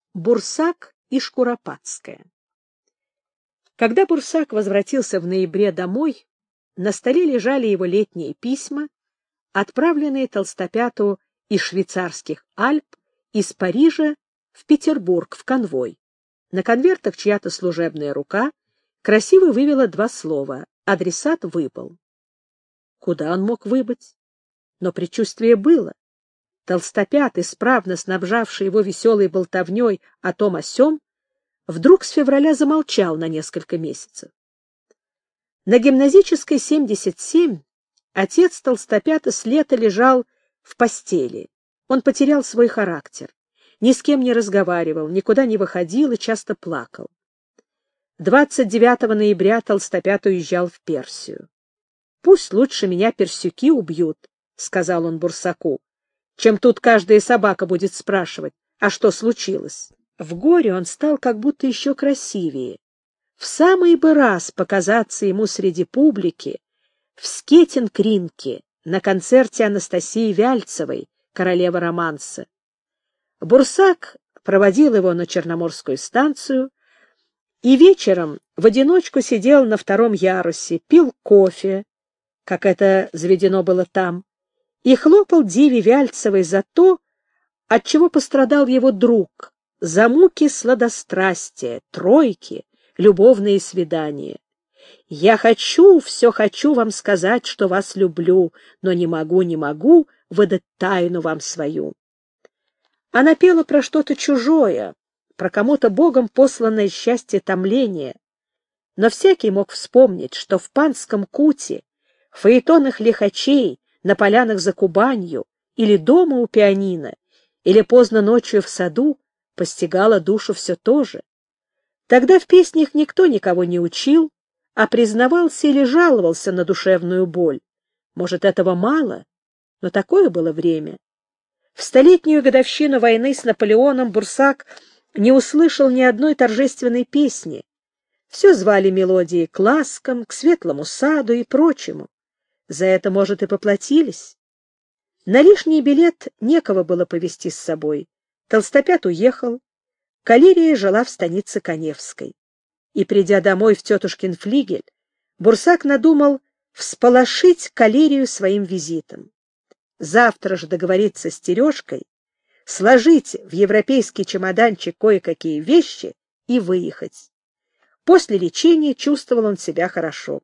Бурсак и Шкуропадская. Когда Бурсак возвратился в ноябре домой, на столе лежали его летние письма, отправленные Толстопяту из швейцарских Альп, из Парижа в Петербург в конвой. На конвертах чья-то служебная рука красиво вывела два слова: адресат выбыл. Куда он мог выбыть? Но предчувствие было. Толстопят, исправно снабжавший его веселой болтовней о том о сём, вдруг с февраля замолчал на несколько месяцев. На Гимназической 77 отец Толстопята с лета лежал в постели. Он потерял свой характер, ни с кем не разговаривал, никуда не выходил и часто плакал. 29 ноября Толстопят уезжал в Персию. «Пусть лучше меня персюки убьют», — сказал он Бурсаку, «чем тут каждая собака будет спрашивать, а что случилось». В горе он стал как будто еще красивее. В самый бы раз показаться ему среди публики в Скетин-Кринке на концерте Анастасии Вяльцевой, королевы романса. Бурсак проводил его на Черноморскую станцию и вечером в одиночку сидел на втором ярусе, пил кофе, как это заведено было там, и хлопал Диве Вяльцевой за то, от чего пострадал его друг, за муки сладострастия, тройки, любовные свидания. «Я все хочу вам сказать, что вас люблю, но не могу выдать тайну вам свою». Она пела про что-то чужое, про кому-то Богом посланное счастье томления, но всякий мог вспомнить, что в панском куте, в фаэтонах лихачей, на полянах за Кубанью, или дома у пианино, или поздно ночью в саду постигало душу все то же. Тогда в песнях никто никого не учил, а признавался или жаловался на душевную боль. Может, этого мало, но такое было время. В столетнюю годовщину войны с Наполеоном Бурсак не услышал ни одной торжественной песни. Все звали мелодии к ласкам, к светлому саду и прочему. За это, может, и поплатились. На лишний билет некого было повезти с собой. Толстопят уехал. Калерия жила в станице Каневской. И, придя домой в тетушкин флигель, Бурсак надумал всполошить Калерию своим визитом. Завтра же договориться с Терешкой, сложить в европейский чемоданчик кое-какие вещи и выехать. После лечения чувствовал он себя хорошо.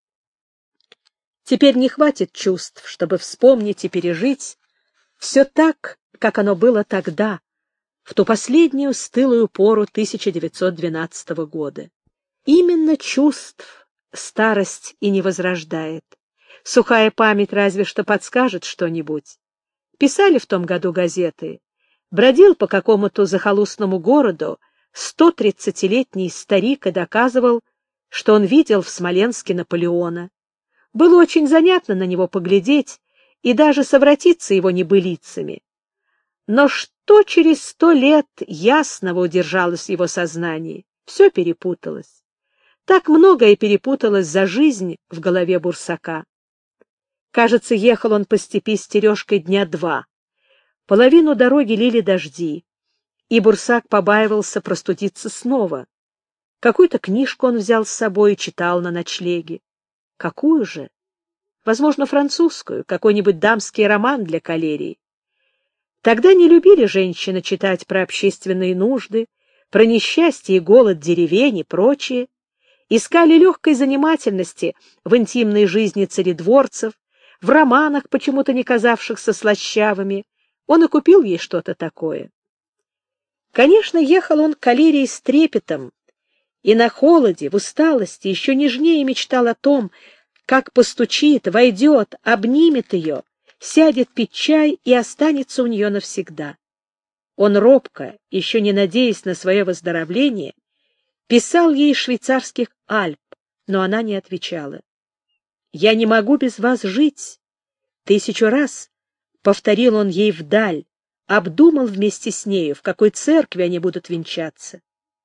Теперь не хватит чувств, чтобы вспомнить и пережить все так, как оно было тогда, в ту последнюю стылую пору 1912 года. Именно чувств старость и не возрождает. Сухая память разве что подскажет что-нибудь. Писали в том году газеты. Бродил по какому-то захолустному городу 130-летний старик и доказывал, что он видел в Смоленске Наполеона. Было очень занятно на него поглядеть и даже совратиться его небылицами. Но что через 100 лет ясного удержалось в его сознании? Все перепуталось. Так многое перепуталось за жизнь в голове Бурсака. Кажется, ехал он по степи с Терешкой дня 2. Половину дороги лили дожди, и Бурсак побаивался простудиться снова. Какую-то книжку он взял с собой и читал на ночлеге. Какую же? Возможно, французскую, какой-нибудь дамский роман для Калерии. Тогда не любили женщины читать про общественные нужды, про несчастье и голод деревень и прочее. Искали легкой занимательности в интимной жизни царедворцев, в романах, почему-то не казавшихся слащавыми. Он и купил ей что-то такое. Конечно, ехал он к Калерии с трепетом, и на холоде, в усталости еще нежнее мечтал о том, как постучит, войдет, обнимет ее, сядет пить чай и останется у нее навсегда. Он робко, еще не надеясь на свое выздоровление, писал ей из швейцарских Альп, но она не отвечала. «Я не могу без вас жить», 1000 раз повторил он ей вдаль, обдумал вместе с нею, в какой церкви они будут венчаться.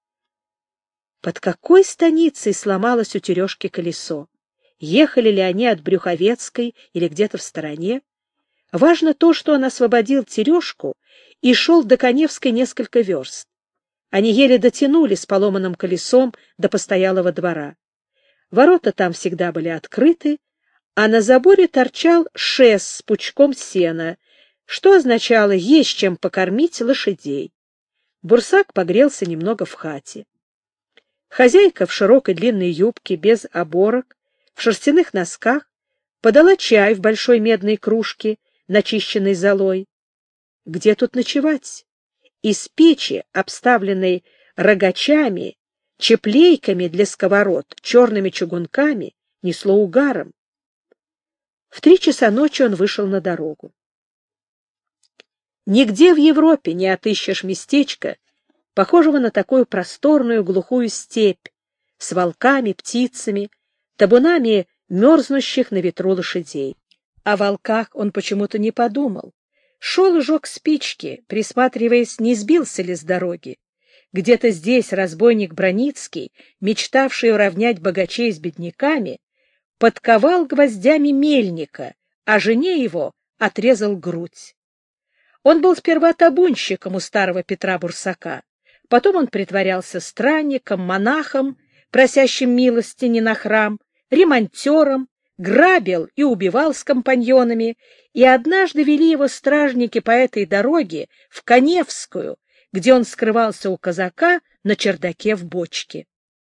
Под какой станицей сломалось у Терешки колесо? Ехали ли они от Брюховецкой или где-то в стороне? Важно то, что он освободил Терешку и шел до Каневской несколько верст. Они еле дотянули с поломанным колесом до постоялого двора. Ворота там всегда были открыты, а на заборе торчал шес с пучком сена, что означало есть чем покормить лошадей. Бурсак погрелся немного в хате. Хозяйка в широкой длинной юбке, без оборок, в шерстяных носках, подала чай в большой медной кружке, начищенной золой. Где тут ночевать? Из печи, обставленной рогачами, чеплейками для сковород, черными чугунками, несло угаром. В 3 часа ночи он вышел на дорогу. Нигде в Европе не отыщешь местечка, похожего на такую просторную глухую степь с волками, птицами, табунами мерзнущих на ветру лошадей. О волках он почему-то не подумал. Шел и жег спички, присматриваясь, не сбился ли с дороги. Где-то здесь разбойник Броницкий, мечтавший уравнять богачей с бедняками, подковал гвоздями мельника, а жене его отрезал грудь. Он был сперва табунщиком у старого Петра Бурсака, потом он притворялся странником, монахом, просящим милостини на храм, ремонтером, грабил и убивал с компаньонами, и однажды вели его стражники по этой дороге в Каневскую, где он скрывался у казака на чердаке в бочке.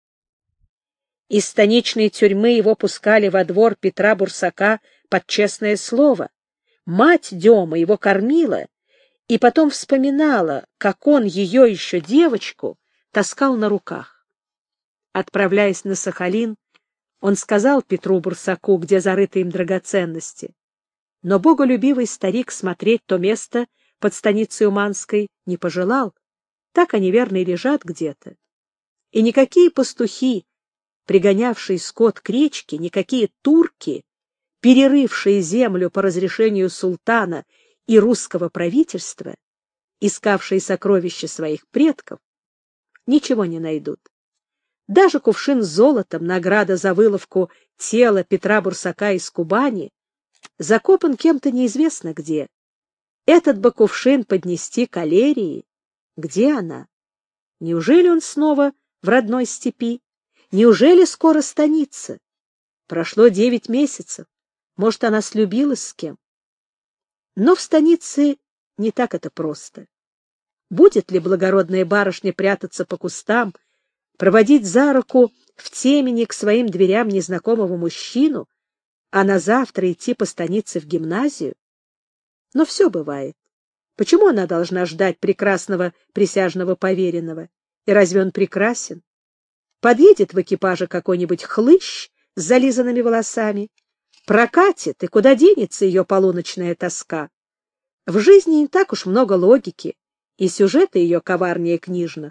Из станичной тюрьмы его пускали во двор Петра Бурсака под честное слово. Мать Дема его кормила и потом вспоминала, как он ее еще девочку таскал на руках. Отправляясь на Сахалин, он сказал Петру Бурсаку, где зарыты им драгоценности, но боголюбивый старик смотреть то место под станицей Уманской не пожелал, так они верно и лежат где-то. И никакие пастухи, пригонявшие скот к речке, никакие турки, перерывшие землю по разрешению султана и русского правительства, искавшие сокровища своих предков, ничего не найдут. Даже кувшин с золотом, награда за выловку тела Петра Бурсака из Кубани, закопан кем-то неизвестно где. Этот бы кувшин поднести к Алерии. Где она? Неужели он снова в родной степи? Неужели скоро станица? Прошло 9 месяцев. Может, она слюбилась с кем? Но в станице не так это просто. Будет ли благородная барышня прятаться по кустам, проводить за руку в темени к своим дверям незнакомого мужчину, а на завтра идти по станице в гимназию? Но все бывает. Почему она должна ждать прекрасного присяжного поверенного? И разве он прекрасен? Подъедет в экипаже какой-нибудь хлыщ с зализанными волосами, прокатит, и куда денется ее полуночная тоска? В жизни не так уж много логики, и сюжеты ее коварнее книжных.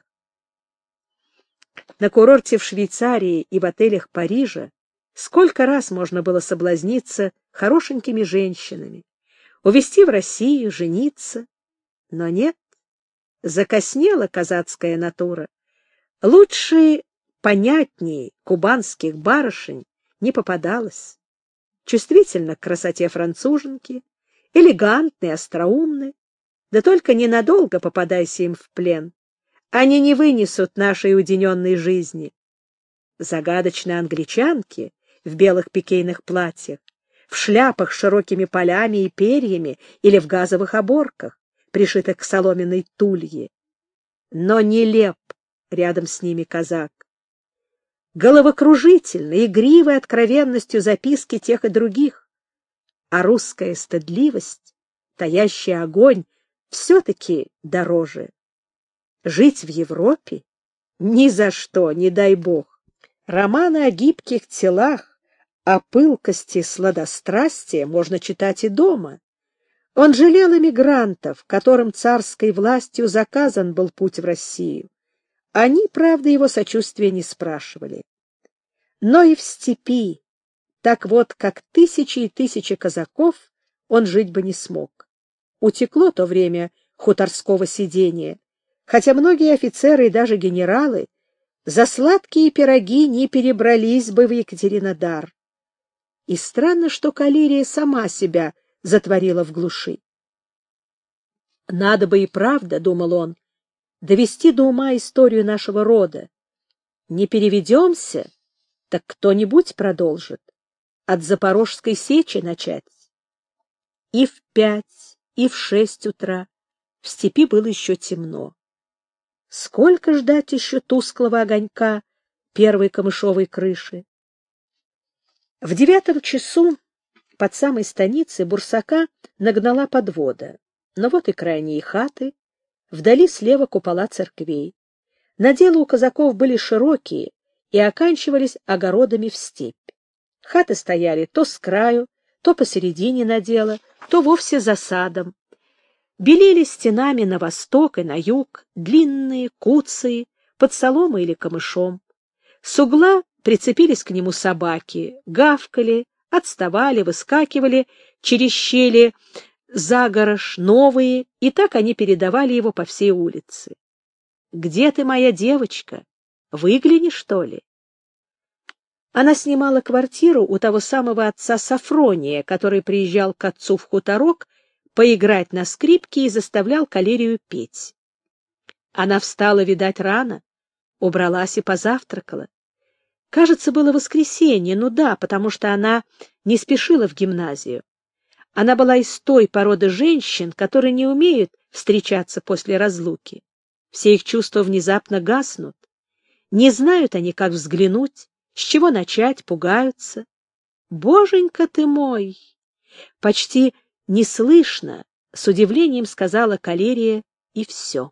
На курорте в Швейцарии и в отелях Парижа сколько раз можно было соблазниться хорошенькими женщинами, увезти в Россию, жениться. Но нет, закоснела казацкая натура. Лучше, понятнее кубанских барышень не попадалось. Чувствительно к красоте француженки, элегантны, остроумны, да только ненадолго попадайся им в плен. Они не вынесут нашей уединенной жизни. Загадочные англичанки в белых пикейных платьях, в шляпах с широкими полями и перьями или в газовых оборках, пришитых к соломенной тулье. Но нелеп рядом с ними казак. Головокружительной, игривой откровенностью записки тех и других. А русская стыдливость, таящий огонь, все-таки дороже. Жить в Европе? Ни за что, не дай бог. Романы о гибких телах, о пылкости сладострастия можно читать и дома. Он жалел эмигрантов, которым царской властью заказан был путь в Россию. Они, правда, его сочувствия не спрашивали. Но и в степи, так вот, как тысячи и тысячи казаков, он жить бы не смог. Утекло то время хуторского сидения, хотя многие офицеры и даже генералы за сладкие пироги не перебрались бы в Екатеринодар. И странно, что Калерия сама себя затворила в глуши. Надо бы и правда, — думал он, довести до ума историю нашего рода. Не переведемся, так кто-нибудь продолжит. От Запорожской сечи начать. И в 5, и в 6 утра в степи было еще темно. Сколько ждать еще тусклого огонька первой камышовой крыши? В 9 часу под самой станицей Бурсака нагнала подвода. Но вот и крайние хаты, вдали слева купола церквей. Наделы у казаков были широкие и оканчивались огородами в степь. Хаты стояли то с краю, то посередине надела, то вовсе за садом. Белели стенами на восток и на юг, длинные, куцые, под соломой или камышом. С угла прицепились к нему собаки, гавкали, отставали, выскакивали через щели загорож, новые, и так они передавали его по всей улице. «Где ты, моя девочка? Выгляни, что ли?» Она снимала квартиру у того самого отца Сафрония, который приезжал к отцу в хуторок поиграть на скрипке и заставлял Калерию петь. Она встала, видать, рано, убралась и позавтракала. Кажется, было воскресенье, ну да, потому что она не спешила в гимназию. Она была из той породы женщин, которые не умеют встречаться после разлуки. Все их чувства внезапно гаснут. Не знают они, как взглянуть, с чего начать, пугаются. «Боженька ты мой!» Почти неслышно, с удивлением сказала Калерия, и все.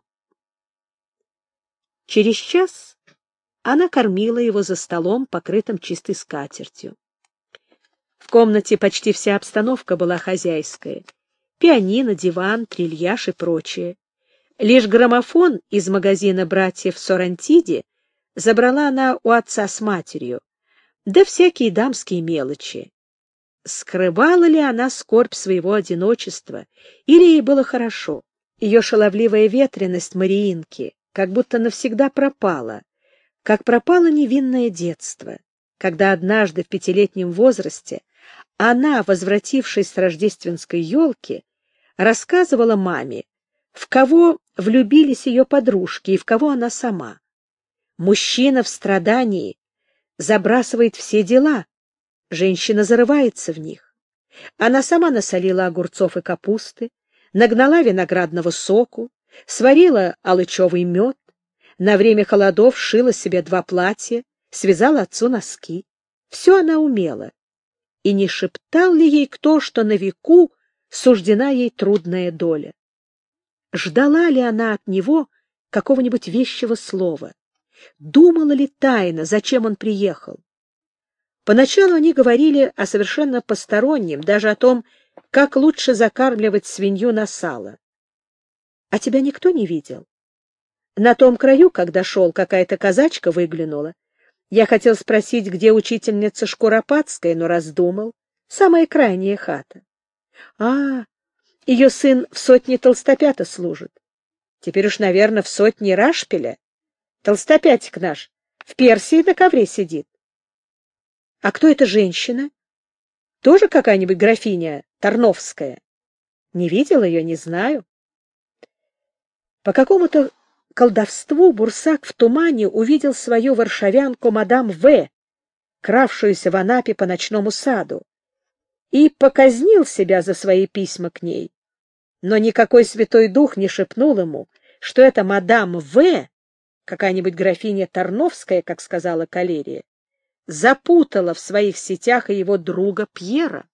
Через час она кормила его за столом, покрытым чистой скатертью. В комнате почти вся обстановка была хозяйская. Пианино, диван, трильяж и прочее. Лишь граммофон из магазина братьев Сорантиди забрала она у отца с матерью, да всякие дамские мелочи. Скрывала ли она скорбь своего одиночества, или ей было хорошо? Ее шаловливая ветреность Мариинки как будто навсегда пропала, как пропало невинное детство, когда однажды в 5-летнем возрасте она, возвратившись с рождественской елки, рассказывала маме, в кого влюбились ее подружки и в кого она сама. Мужчина в страдании забрасывает все дела, женщина зарывается в них. Она сама насолила огурцов и капусты, нагнала виноградного соку, сварила алычевый мед, на время холодов шила себе 2 платья, связала отцу носки. Все она умела. И не шептал ли ей кто, что на веку суждена ей трудная доля? Ждала ли она от него какого-нибудь вещего слова? Думала ли тайно, зачем он приехал? Поначалу они говорили о совершенно постороннем, даже о том, как лучше закармливать свинью на сало. — А тебя никто не видел? На том краю, когда шел, какая-то казачка выглянула. Я хотел спросить, где учительница Шкуропадская, но раздумал. Самая крайняя хата. Ее сын в сотне толстопята служит. Теперь уж, наверное, в сотне Рашпиля. Толстопятик наш в Персии на ковре сидит. А кто эта женщина? Тоже какая-нибудь графиня Тарновская? Не видел ее, не знаю. По какому-то колдовству Бурсак в тумане увидел свою варшавянку мадам В., кравшуюся в Анапе по ночному саду, и показнил себя за свои письма к ней. Но никакой святой дух не шепнул ему, что это мадам В., какая-нибудь графиня Тарновская, как сказала Калерия, запутала в своих сетях и его друга Пьера.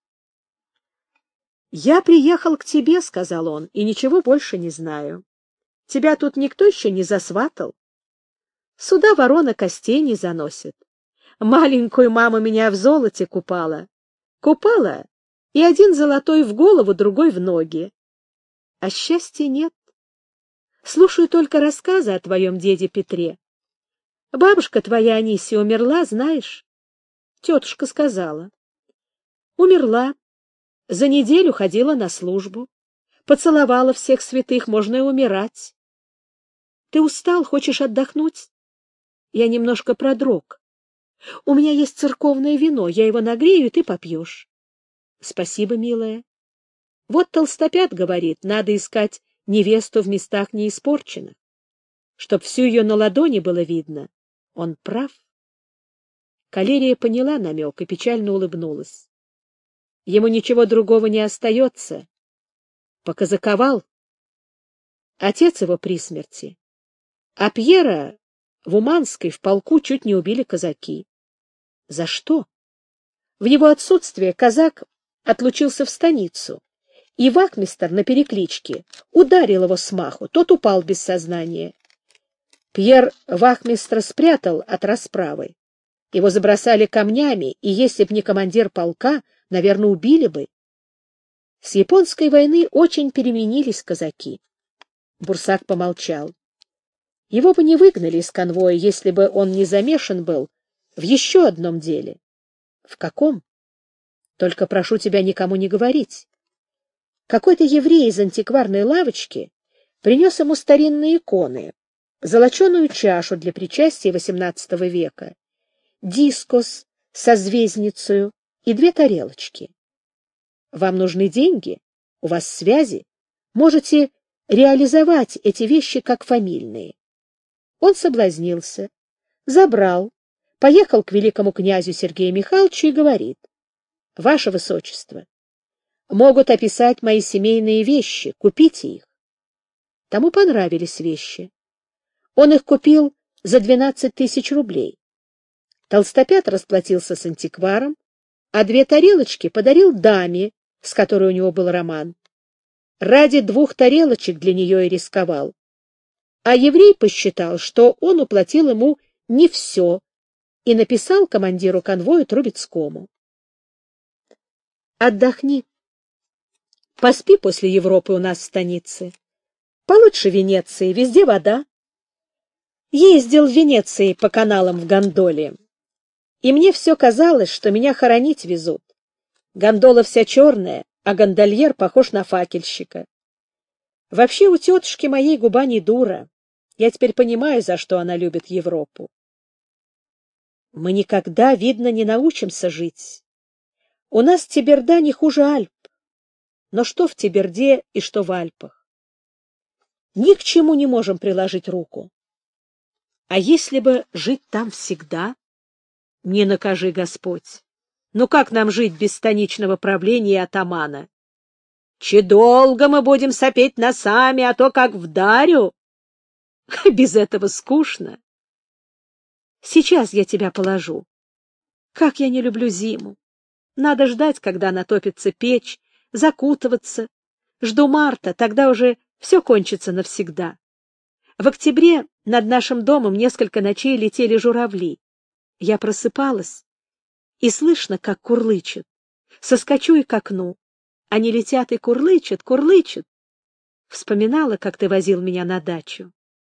«Я приехал к тебе, — сказал он, — и ничего больше не знаю. Тебя тут никто еще не засватал? Сюда ворона костей не заносит. Маленькую мама меня в золоте купала. Купала, и один золотой в голову, другой в ноги. А счастья нет. Слушаю только рассказы о твоем деде Петре. Бабушка твоя Анисия умерла, знаешь? Тетушка сказала. Умерла. За неделю ходила на службу. Поцеловала всех святых, можно и умирать. Ты устал, хочешь отдохнуть? Я немножко продрог. У меня есть церковное вино, я его нагрею, и ты попьешь. Спасибо, милая. Вот толстопят говорит, надо искать невесту в местах неиспорченных. чтоб всю ее на ладони было видно. Он прав. Калерия поняла намек и печально улыбнулась. Ему ничего другого не остается. Показаковал. Отец его при смерти. А Пьера в Уманской в полку чуть не убили казаки. За что? В его отсутствие казак отлучился в станицу, и вахмистр на перекличке ударил его смаху, тот упал без сознания. Пьер вахмистра спрятал от расправы. Его забросали камнями, и если б не командир полка, наверное, убили бы. С японской войны очень переменились казаки. Бурсак помолчал. Его бы не выгнали из конвоя, если бы он не замешан был в еще одном деле. В каком? Только прошу тебя никому не говорить. Какой-то еврей из антикварной лавочки принес ему старинные иконы, золоченую чашу для причастия XVIII века, дискос со звездницею и 2 тарелочки. Вам нужны деньги, у вас связи, можете реализовать эти вещи как фамильные. Он соблазнился, забрал, поехал к великому князю Сергею Михайловичу и говорит: «Ваше Высочество, могут описать мои семейные вещи, купите их». Тому понравились вещи. Он их купил за 12 000 рублей. Толстопят расплатился с антикваром, а 2 тарелочки подарил даме, с которой у него был роман. Ради 2 тарелочек для нее и рисковал. А еврей посчитал, что он уплатил ему не все, и написал командиру конвоя Трубецкому: «Отдохни. Поспи после Европы у нас в станице. Получше Венеции, везде вода. Ездил в Венеции по каналам в гондоле, и мне все казалось, что меня хоронить везут. Гондола вся черная, а гондольер похож на факельщика. Вообще у тетушки моей губа не дура. Я теперь понимаю, за что она любит Европу. Мы никогда, видно, не научимся жить. У нас Теберда не хуже Альп. Но что в Теберде и что в Альпах? Ни к чему не можем приложить руку. А если бы жить там всегда? Не накажи Господь. Ну как нам жить без станичного правления и атамана? Че долго мы будем сопеть носами, а то как вдарю. Без этого скучно. Сейчас я тебя положу. Как я не люблю зиму. Надо ждать, когда натопится печь, закутываться. Жду марта, тогда уже все кончится навсегда. В октябре над нашим домом несколько ночей летели журавли. Я просыпалась, и слышно, как курлычет. Соскочу и к окну. Они летят и курлычат, курлычат. Вспоминала, как ты возил меня на дачу.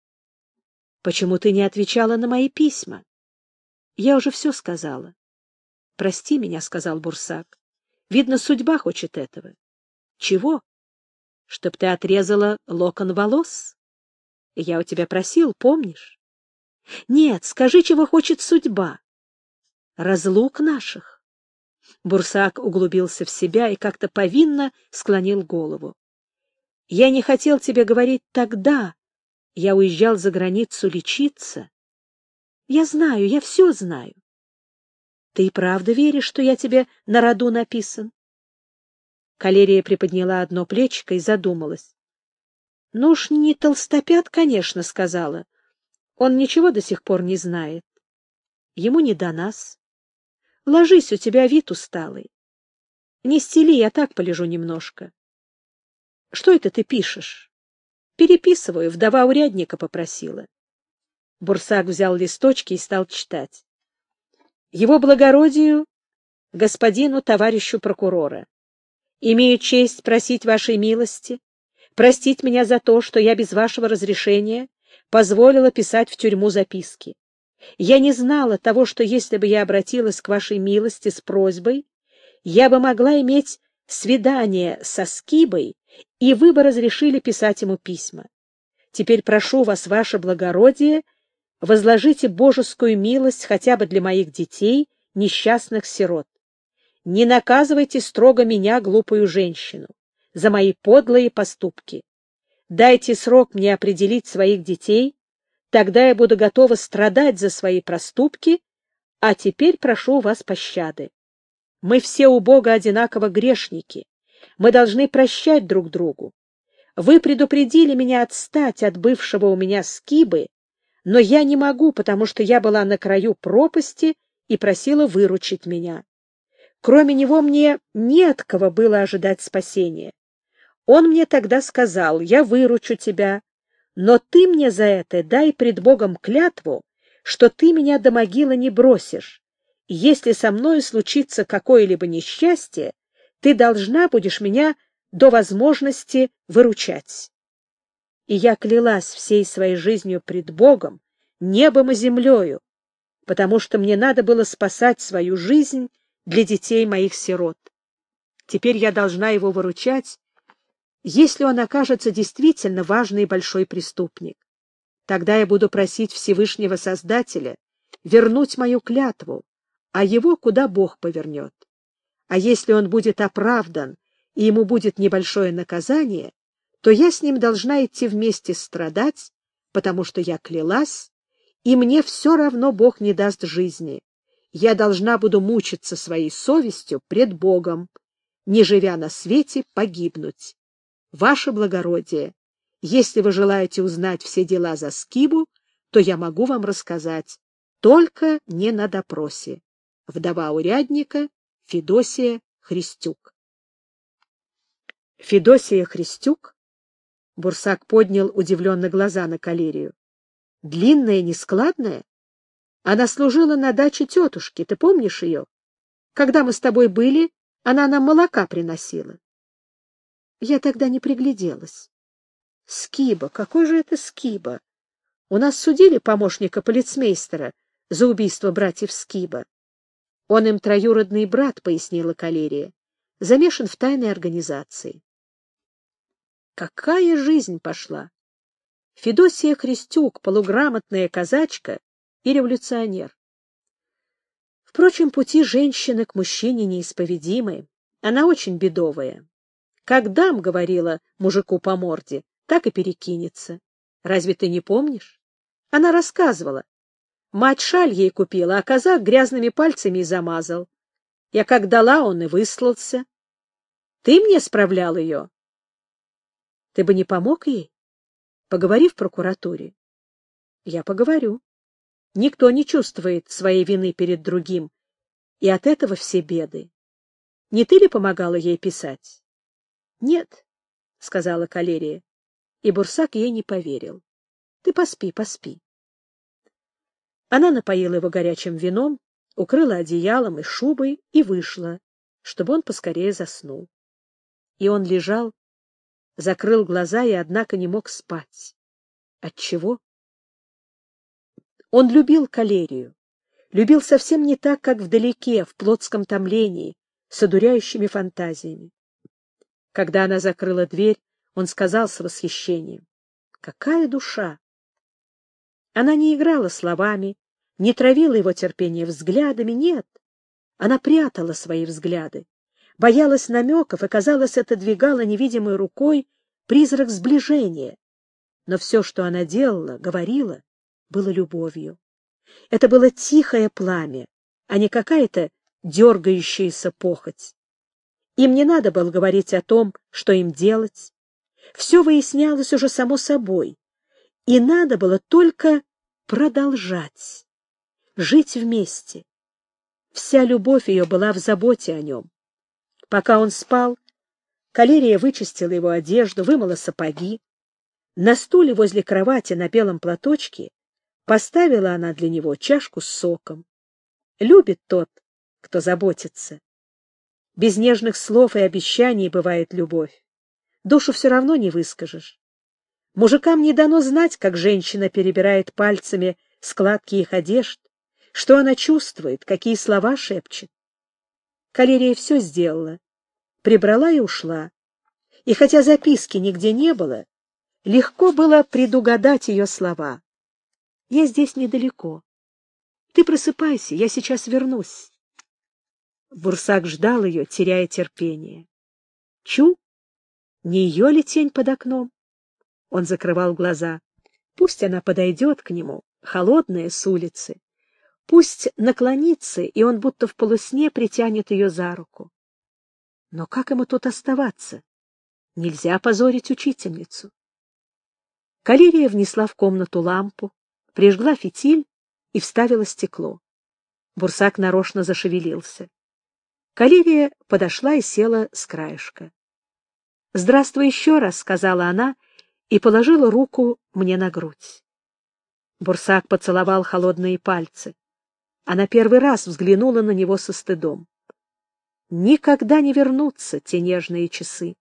Почему ты не отвечала на мои письма? Я уже все сказала. Прости меня, — сказал Бурсак. Видно, судьба хочет этого. Чего? Чтоб ты отрезала локон волос? Я у тебя просил, помнишь? Нет, скажи, чего хочет судьба. Разлук наших. Бурсак углубился в себя и как-то повинно склонил голову. Я не хотел тебе говорить тогда. Я уезжал за границу лечиться. Я знаю, я все знаю. Ты и правда веришь, что я тебе на роду написан? Калерия приподняла одно плечико и задумалась. — Ну уж не толстопят, конечно, — сказала. Он ничего до сих пор не знает. Ему не до нас. Ложись, у тебя вид усталый. Не стели, я так полежу немножко. Что это ты пишешь? Переписываю, вдова урядника попросила. Бурсак взял листочки и стал читать. Его благородию, господину товарищу прокурора. Имею честь просить вашей милости, простить меня за то, что я без вашего разрешения позволила писать в тюрьму записки. Я не знала того, что если бы я обратилась к вашей милости с просьбой, я бы могла иметь свидание со Скибой, и вы бы разрешили писать ему письма. Теперь прошу вас, ваше благородие, возложите божескую милость хотя бы для моих детей, несчастных сирот. Не наказывайте строго меня, глупую женщину, за мои подлые поступки. Дайте срок мне определить своих детей, Тогда я буду готова страдать за свои проступки, а теперь прошу у вас пощады. Мы все у Бога одинаково грешники. Мы должны прощать друг другу. Вы предупредили меня отстать от бывшего у меня скибы, но я не могу, потому что я была на краю пропасти и просила выручить меня. Кроме него мне не от кого было ожидать спасения. Он мне тогда сказал: «Я выручу тебя, но ты мне за это дай пред Богом клятву, что ты меня до могилы не бросишь. И если со мною случится какое-либо несчастье, ты должна будешь меня до возможности выручать». И я клялась всей своей жизнью пред Богом, небом и землею, потому что мне надо было спасать свою жизнь для детей моих сирот. Теперь я должна его выручать, если он окажется действительно важный и большой преступник. Тогда я буду просить Всевышнего Создателя вернуть мою клятву, а его куда Бог повернет. А если он будет оправдан и ему будет небольшое наказание, то я с ним должна идти вместе страдать, потому что я клялась, и мне все равно Бог не даст жизни. Я должна буду мучиться своей совестью пред Богом, не живя на свете, погибнуть. Ваше благородие, если вы желаете узнать все дела за скибу, то я могу вам рассказать, только не на допросе. Вдова урядника Федосия Христюк. Федосия Христюк? Бурсак поднял удивленно глаза на Калерию. Длинная, нескладная? Она служила на даче тетушки, ты помнишь ее? Когда мы с тобой были, она нам молока приносила. Я тогда не пригляделась. Скиба, какой же это Скиба? У нас судили помощника полицмейстера за убийство братьев Скиба. Он им троюродный брат, пояснила Калерия, замешан в тайной организации. Какая жизнь пошла! Федосия Христюк, полуграмотная казачка и революционер. Впрочем, пути женщины к мужчине неисповедимы. Она очень бедовая. Как дам, говорила мужику по морде, так и перекинется. Разве ты не помнишь? Она рассказывала. Мать шаль ей купила, а казак грязными пальцами и замазал. Я как дала, он и выслался. Ты мне справлял ее? Ты бы не помог ей? Поговори в прокуратуре. Я поговорю. Никто не чувствует своей вины перед другим, и от этого все беды. Не ты ли помогала ей писать? — Нет, — сказала Калерия, и Бурсак ей не поверил. — Ты поспи, поспи. Она напоила его горячим вином, укрыла одеялом и шубой и вышла, чтобы он поскорее заснул. И он лежал, закрыл глаза и, однако, не мог спать. Отчего? Он любил Калерию, любил совсем не так, как вдалеке, в плотском томлении, с одуряющими фантазиями. Когда она закрыла дверь, он сказал с восхищением: «Какая душа!» Она не играла словами, не травила его терпение взглядами, нет. Она прятала свои взгляды, боялась намеков и, казалось, отодвигала невидимой рукой призрак сближения. Но все, что она делала, говорила, было любовью. Это было тихое пламя, а не какая-то дергающаяся похоть. Им не надо было говорить о том, что им делать. Все выяснялось уже само собой. И надо было только продолжать, жить вместе. Вся любовь ее была в заботе о нем. Пока он спал, Калерия вычистила его одежду, вымыла сапоги. На стуле возле кровати на белом платочке поставила она для него чашку с соком. Любит тот, кто заботится. Без нежных слов и обещаний бывает любовь. Душу все равно не выскажешь. Мужикам не дано знать, как женщина перебирает пальцами складки их одежд, что она чувствует, какие слова шепчет. Калерия все сделала, прибрала и ушла. И хотя записки нигде не было, легко было предугадать ее слова. «Я здесь недалеко. Ты просыпайся, я сейчас вернусь». Бурсак ждал ее, теряя терпение. Чу! Не ее ли тень под окном? Он закрывал глаза. Пусть она подойдет к нему, холодная с улицы, пусть наклонится, и он будто в полусне притянет ее за руку. Но как ему тут оставаться? Нельзя позорить учительницу. Калерия внесла в комнату лампу, прижгла фитиль и вставила стекло. Бурсак нарочно зашевелился. Калерия подошла и села с краешка. — Здравствуй еще раз, — сказала она и положила руку мне на грудь. Бурсак поцеловал холодные пальцы. Она первый раз взглянула на него со стыдом. Никогда не вернутся те нежные часы.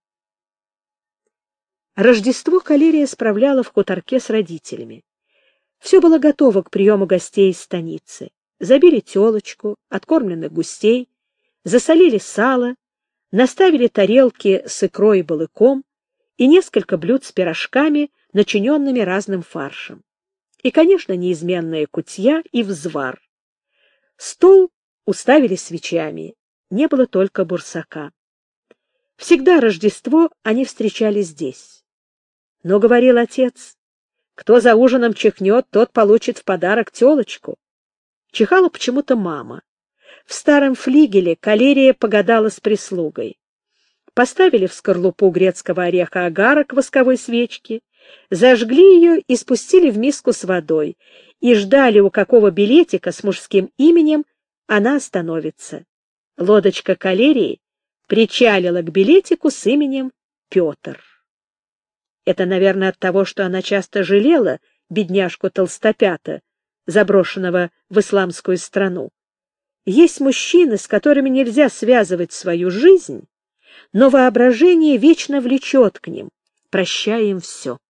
Рождество Калерия справляла в хуторке с родителями. Все было готово к приему гостей из станицы. Забили телочку, откормленных густей, засолили сало, наставили тарелки с икрой и балыком и несколько блюд с пирожками, начиненными разным фаршем. И, конечно, неизменная кутья и взвар. Стол уставили свечами, не было только Бурсака. Всегда Рождество они встречали здесь. Но, говорил отец, кто за ужином чихнет, тот получит в подарок телочку. Чихала почему-то мама. В старом флигеле Калерия погадала с прислугой. Поставили в скорлупу грецкого ореха агарок восковой свечки, зажгли ее и спустили в миску с водой, и ждали, у какого билетика с мужским именем она остановится. Лодочка Калерии причалила к билетику с именем Петр. Это, наверное, от того, что она часто жалела бедняжку Толстопята, заброшенного в исламскую страну. Есть мужчины, с которыми нельзя связывать свою жизнь, но воображение вечно влечет к ним, прощая им все.